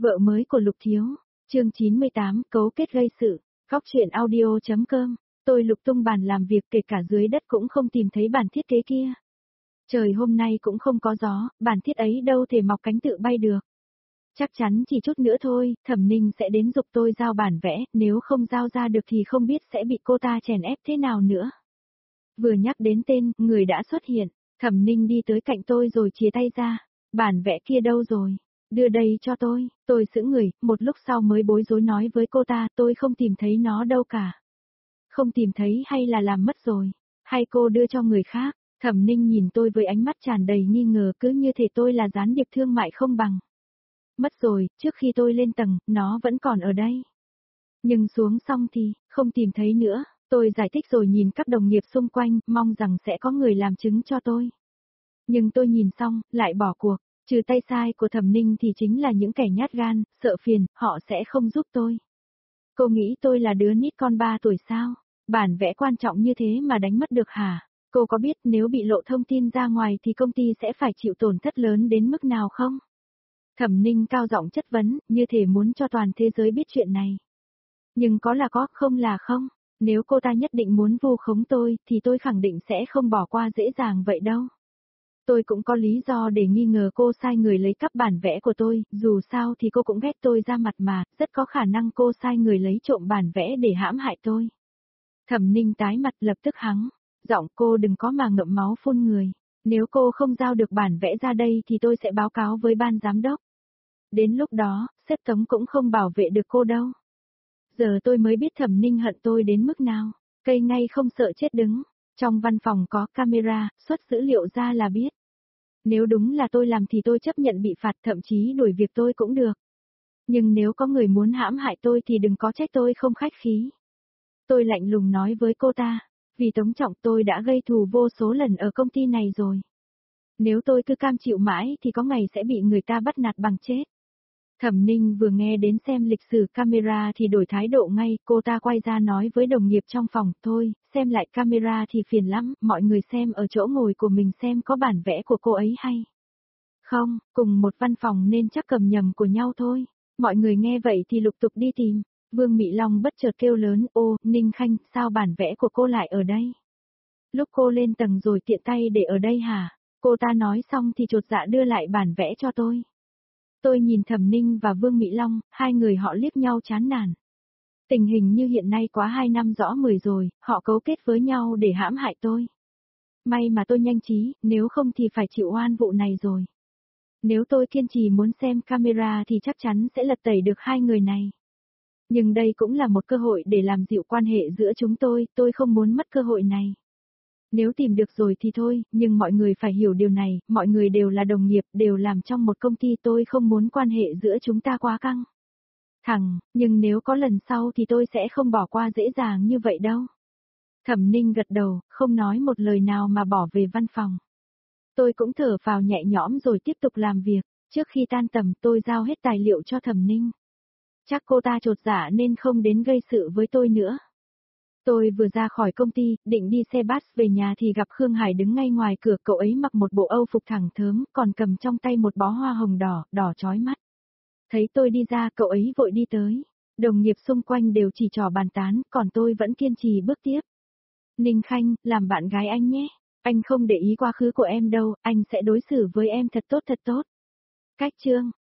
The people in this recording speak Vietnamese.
Vợ mới của Lục Thiếu, chương 98, cấu kết gây sự, góc truyện audio.com, tôi lục tung bàn làm việc kể cả dưới đất cũng không tìm thấy bản thiết kế kia. Trời hôm nay cũng không có gió, bản thiết ấy đâu thể mọc cánh tự bay được. Chắc chắn chỉ chút nữa thôi, Thẩm Ninh sẽ đến giục tôi giao bản vẽ, nếu không giao ra được thì không biết sẽ bị cô ta chèn ép thế nào nữa. Vừa nhắc đến tên, người đã xuất hiện, Thẩm Ninh đi tới cạnh tôi rồi chìa tay ra, bản vẽ kia đâu rồi? Đưa đây cho tôi sững người, một lúc sau mới bối rối nói với cô ta, tôi không tìm thấy nó đâu cả. Không tìm thấy hay là làm mất rồi, hay cô đưa cho người khác? Thẩm Ninh nhìn tôi với ánh mắt tràn đầy nghi ngờ, cứ như thể tôi là gián điệp thương mại không bằng. Mất rồi, trước khi tôi lên tầng, nó vẫn còn ở đây. Nhưng xuống xong thì, không tìm thấy nữa, tôi giải thích rồi nhìn các đồng nghiệp xung quanh, mong rằng sẽ có người làm chứng cho tôi. Nhưng tôi nhìn xong, lại bỏ cuộc, trừ tay sai của Thẩm Ninh thì chính là những kẻ nhát gan, sợ phiền, họ sẽ không giúp tôi. Cô nghĩ tôi là đứa nít con 3 tuổi sao? Bản vẽ quan trọng như thế mà đánh mất được hả? Cô có biết nếu bị lộ thông tin ra ngoài thì công ty sẽ phải chịu tổn thất lớn đến mức nào không? Thẩm Ninh cao giọng chất vấn, như thể muốn cho toàn thế giới biết chuyện này. Nhưng có là có, không là không. Nếu cô ta nhất định muốn vu khống tôi, thì tôi khẳng định sẽ không bỏ qua dễ dàng vậy đâu. Tôi cũng có lý do để nghi ngờ cô sai người lấy cắp bản vẽ của tôi, dù sao thì cô cũng ghét tôi ra mặt mà, rất có khả năng cô sai người lấy trộm bản vẽ để hãm hại tôi. Thẩm Ninh tái mặt lập tức hắng, giọng cô đừng có mà ngậm máu phun người. Nếu cô không giao được bản vẽ ra đây thì tôi sẽ báo cáo với ban giám đốc. Đến lúc đó, sếp Tống cũng không bảo vệ được cô đâu. Giờ tôi mới biết Thẩm Ninh hận tôi đến mức nào, cây ngay không sợ chết đứng. Trong văn phòng có camera, xuất dữ liệu ra là biết. Nếu đúng là tôi làm thì tôi chấp nhận bị phạt, thậm chí đuổi việc tôi cũng được. Nhưng nếu có người muốn hãm hại tôi thì đừng có trách tôi không khách khí. Tôi lạnh lùng nói với cô ta, vì Tống Trọng tôi đã gây thù vô số lần ở công ty này rồi. Nếu tôi cứ cam chịu mãi thì có ngày sẽ bị người ta bắt nạt bằng chết. Thẩm Ninh vừa nghe đến xem lịch sử camera thì đổi thái độ ngay, cô ta quay ra nói với đồng nghiệp trong phòng, thôi, xem lại camera thì phiền lắm, mọi người xem ở chỗ ngồi của mình xem có bản vẽ của cô ấy hay. Không, cùng một văn phòng nên chắc cầm nhầm của nhau thôi. Mọi người nghe vậy thì lục tục đi tìm. Vương Mị Long bất chợt kêu lớn, ô, Ninh Khanh, sao bản vẽ của cô lại ở đây? Lúc cô lên tầng rồi tiện tay để ở đây hả? Cô ta nói xong thì chột dạ đưa lại bản vẽ cho tôi. Tôi nhìn Thẩm Ninh và Vương Mị Long, hai người họ liếc nhau chán nản. Tình hình như hiện nay quá 2 năm rõ 10 rồi, họ cấu kết với nhau để hãm hại tôi. May mà tôi nhanh trí, nếu không thì phải chịu oan vụ này rồi. Nếu tôi kiên trì muốn xem camera thì chắc chắn sẽ lật tẩy được hai người này. Nhưng đây cũng là một cơ hội để làm dịu quan hệ giữa chúng tôi không muốn mất cơ hội này. Nếu tìm được rồi thì thôi, nhưng mọi người phải hiểu điều này, mọi người đều là đồng nghiệp, đều làm trong một công ty, tôi không muốn quan hệ giữa chúng ta quá căng thẳng, nhưng nếu có lần sau thì tôi sẽ không bỏ qua dễ dàng như vậy đâu. Thẩm Ninh gật đầu, không nói một lời nào mà bỏ về văn phòng. Tôi cũng thở phào nhẹ nhõm rồi tiếp tục làm việc, trước khi tan tầm tôi giao hết tài liệu cho Thẩm Ninh. Chắc cô ta chột dạ nên không đến gây sự với tôi nữa. Tôi vừa ra khỏi công ty, định đi xe bus về nhà thì gặp Khương Hải đứng ngay ngoài cửa, cậu ấy mặc một bộ Âu phục thẳng thớm, còn cầm trong tay một bó hoa hồng đỏ, đỏ chói mắt. Thấy tôi đi ra, cậu ấy vội đi tới. Đồng nghiệp xung quanh đều chỉ trỏ bàn tán, còn tôi vẫn kiên trì bước tiếp. Ninh Khanh, làm bạn gái anh nhé. Anh không để ý quá khứ của em đâu, anh sẽ đối xử với em thật tốt thật tốt. Cách chương